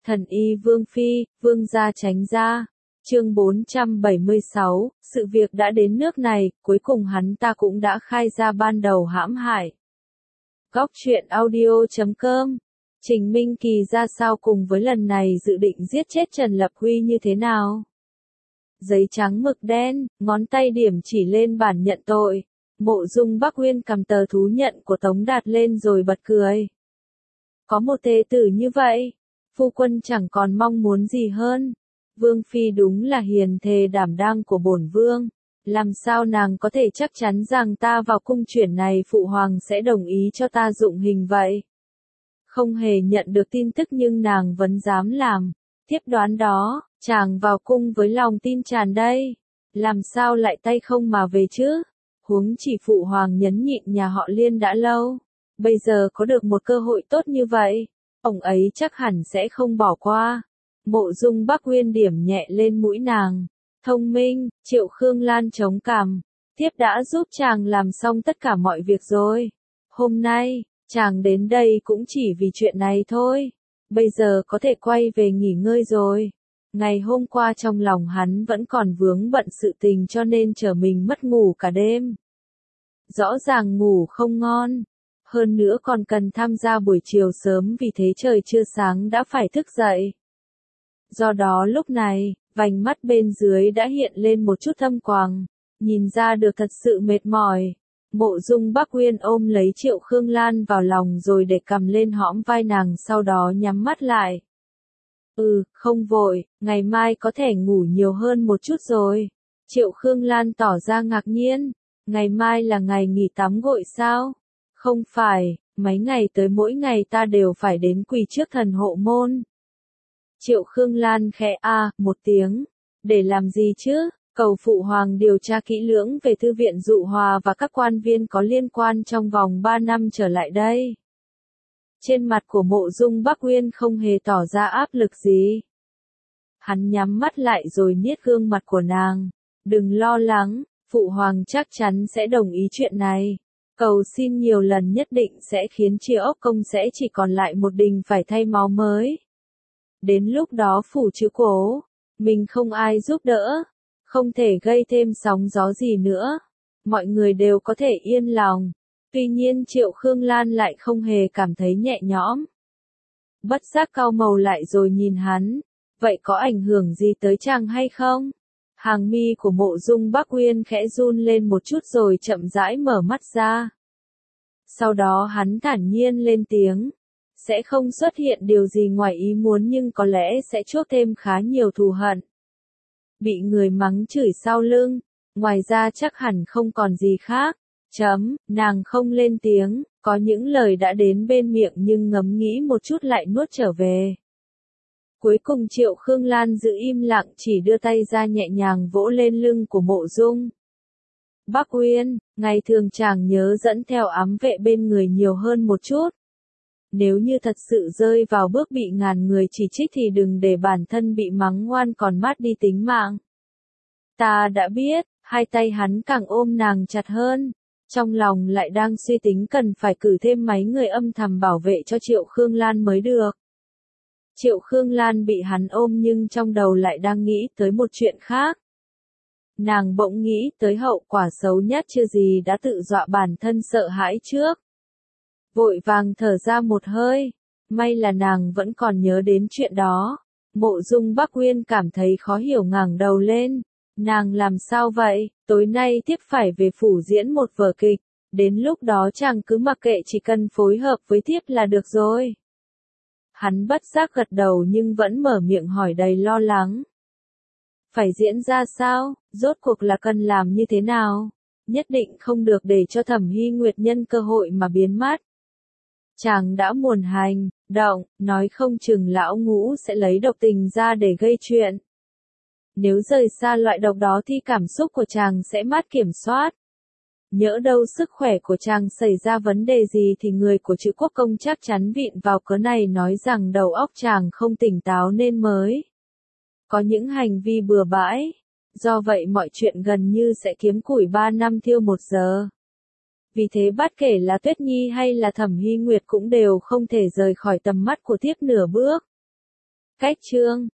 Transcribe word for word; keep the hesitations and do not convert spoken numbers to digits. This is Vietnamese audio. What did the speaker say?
Thần y Vương Phi, Vương gia tránh ra. Chương bốn trăm bảy mươi sáu, sự việc đã đến nước này, cuối cùng hắn ta cũng đã khai ra ban đầu hãm hại. Góc truyện audio chấm com. Trình Minh Kỳ ra sao cùng với lần này dự định giết chết Trần Lập Huy như thế nào? Giấy trắng mực đen, ngón tay điểm chỉ lên bản nhận tội. Mộ Dung Bắc Uyên cầm tờ thú nhận của Tống Đạt lên rồi bật cười. Có một thê tử như vậy, phu quân chẳng còn mong muốn gì hơn. Vương Phi đúng là hiền thề đảm đang của bổn vương. Làm sao nàng có thể chắc chắn rằng ta vào cung chuyển này phụ hoàng sẽ đồng ý cho ta dụng hình vậy? Không hề nhận được tin tức nhưng nàng vẫn dám làm. Tiếp đoán đó, chàng vào cung với lòng tin tràn đầy. Làm sao lại tay không mà về chứ? Huống chỉ phụ hoàng nhấn nhịn nhà họ Liên đã lâu. Bây giờ có được một cơ hội tốt như vậy, ông ấy chắc hẳn sẽ không bỏ qua. Mộ Dung Bắc Uyên điểm nhẹ lên mũi nàng. Thông minh, Triệu Khương Lan chống cằm. Tiếp đã giúp chàng làm xong tất cả mọi việc rồi. Hôm nay, chàng đến đây cũng chỉ vì chuyện này thôi. Bây giờ có thể quay về nghỉ ngơi rồi. Ngày hôm qua trong lòng hắn vẫn còn vướng bận sự tình cho nên chờ mình mất ngủ cả đêm. Rõ ràng ngủ không ngon. Hơn nữa còn cần tham gia buổi chiều sớm vì thế trời chưa sáng đã phải thức dậy. Do đó lúc này, vành mắt bên dưới đã hiện lên một chút thâm quầng, nhìn ra được thật sự mệt mỏi. Mộ Dung Bắc Uyên ôm lấy Triệu Khương Lan vào lòng rồi để cầm lên hõm vai nàng sau đó nhắm mắt lại. Ừ, không vội, ngày mai có thể ngủ nhiều hơn một chút rồi. Triệu Khương Lan tỏ ra ngạc nhiên, ngày mai là ngày nghỉ tắm gội sao? Không phải, mấy ngày tới mỗi ngày ta đều phải đến quỳ trước thần hộ môn. Triệu Khương Lan khẽ a một tiếng. Để làm gì chứ? Cầu phụ hoàng điều tra kỹ lưỡng về thư viện Dụ Hòa và các quan viên có liên quan trong vòng ba năm trở lại đây. Trên mặt của Mộ Dung Bắc Uyên không hề tỏ ra áp lực gì. Hắn nhắm mắt lại rồi niết gương mặt của nàng. Đừng lo lắng, phụ hoàng chắc chắn sẽ đồng ý chuyện này. Cầu xin nhiều lần nhất định sẽ khiến Chia Ốc Công sẽ chỉ còn lại một đình phải thay máu mới. Đến lúc đó phủ chữ Cố, mình không ai giúp đỡ, không thể gây thêm sóng gió gì nữa. Mọi người đều có thể yên lòng. Tuy nhiên Triệu Khương Lan lại không hề cảm thấy nhẹ nhõm. Bất giác cau màu lại rồi nhìn hắn. Vậy có ảnh hưởng gì tới chàng hay không? Hàng mi của Mộ Dung Bắc Uyên khẽ run lên một chút rồi chậm rãi mở mắt ra. Sau đó hắn thản nhiên lên tiếng. Sẽ không xuất hiện điều gì ngoài ý muốn nhưng có lẽ sẽ chuốc thêm khá nhiều thù hận. Bị người mắng chửi sau lưng. Ngoài ra chắc hẳn không còn gì khác. Chấm, nàng không lên tiếng, có những lời đã đến bên miệng nhưng ngẫm nghĩ một chút lại nuốt trở về. Cuối cùng Triệu Khương Lan giữ im lặng chỉ đưa tay ra nhẹ nhàng vỗ lên lưng của Mộ Dung Bắc Uyên, ngày thường chàng nhớ dẫn theo ám vệ bên người nhiều hơn một chút. Nếu như thật sự rơi vào bước bị ngàn người chỉ trích thì đừng để bản thân bị mắng ngoan còn mát đi tính mạng. Ta đã biết, hai tay hắn càng ôm nàng chặt hơn. Trong lòng lại đang suy tính cần phải cử thêm mấy người âm thầm bảo vệ cho Triệu Khương Lan mới được. Triệu Khương Lan bị hắn ôm nhưng trong đầu lại đang nghĩ tới một chuyện khác. Nàng bỗng nghĩ tới hậu quả xấu nhất chưa gì đã tự dọa bản thân sợ hãi trước. Vội vàng thở ra một hơi, may là nàng vẫn còn nhớ đến chuyện đó. Mộ Dung Bắc Uyên cảm thấy khó hiểu ngẩng đầu lên. Nàng làm sao vậy? Tối nay tiếp phải về phủ diễn một vở kịch. Đến lúc đó chàng cứ mặc kệ chỉ cần phối hợp với tiếp là được rồi. Hắn bất giác gật đầu nhưng vẫn mở miệng hỏi đầy lo lắng. Phải diễn ra sao? Rốt cuộc là cần làm như thế nào? Nhất định không được để cho Thẩm Hy Nguyệt nhân cơ hội mà biến mất. Chàng đã muộn hành, động, nói không chừng lão ngũ sẽ lấy độc tình ra để gây chuyện. Nếu rời xa loại độc đó thì cảm xúc của chàng sẽ mất kiểm soát. Nhỡ đâu sức khỏe của chàng xảy ra vấn đề gì thì người của Trữ Quốc Công chắc chắn vịn vào cớ này nói rằng đầu óc chàng không tỉnh táo nên mới có những hành vi bừa bãi. Do vậy mọi chuyện gần như sẽ kiếm củi ba năm thiêu một giờ. Vì thế bất kể là Tuyết Nhi hay là Thẩm Hy Nguyệt cũng đều không thể rời khỏi tầm mắt của thiếp nửa bước. Cách chương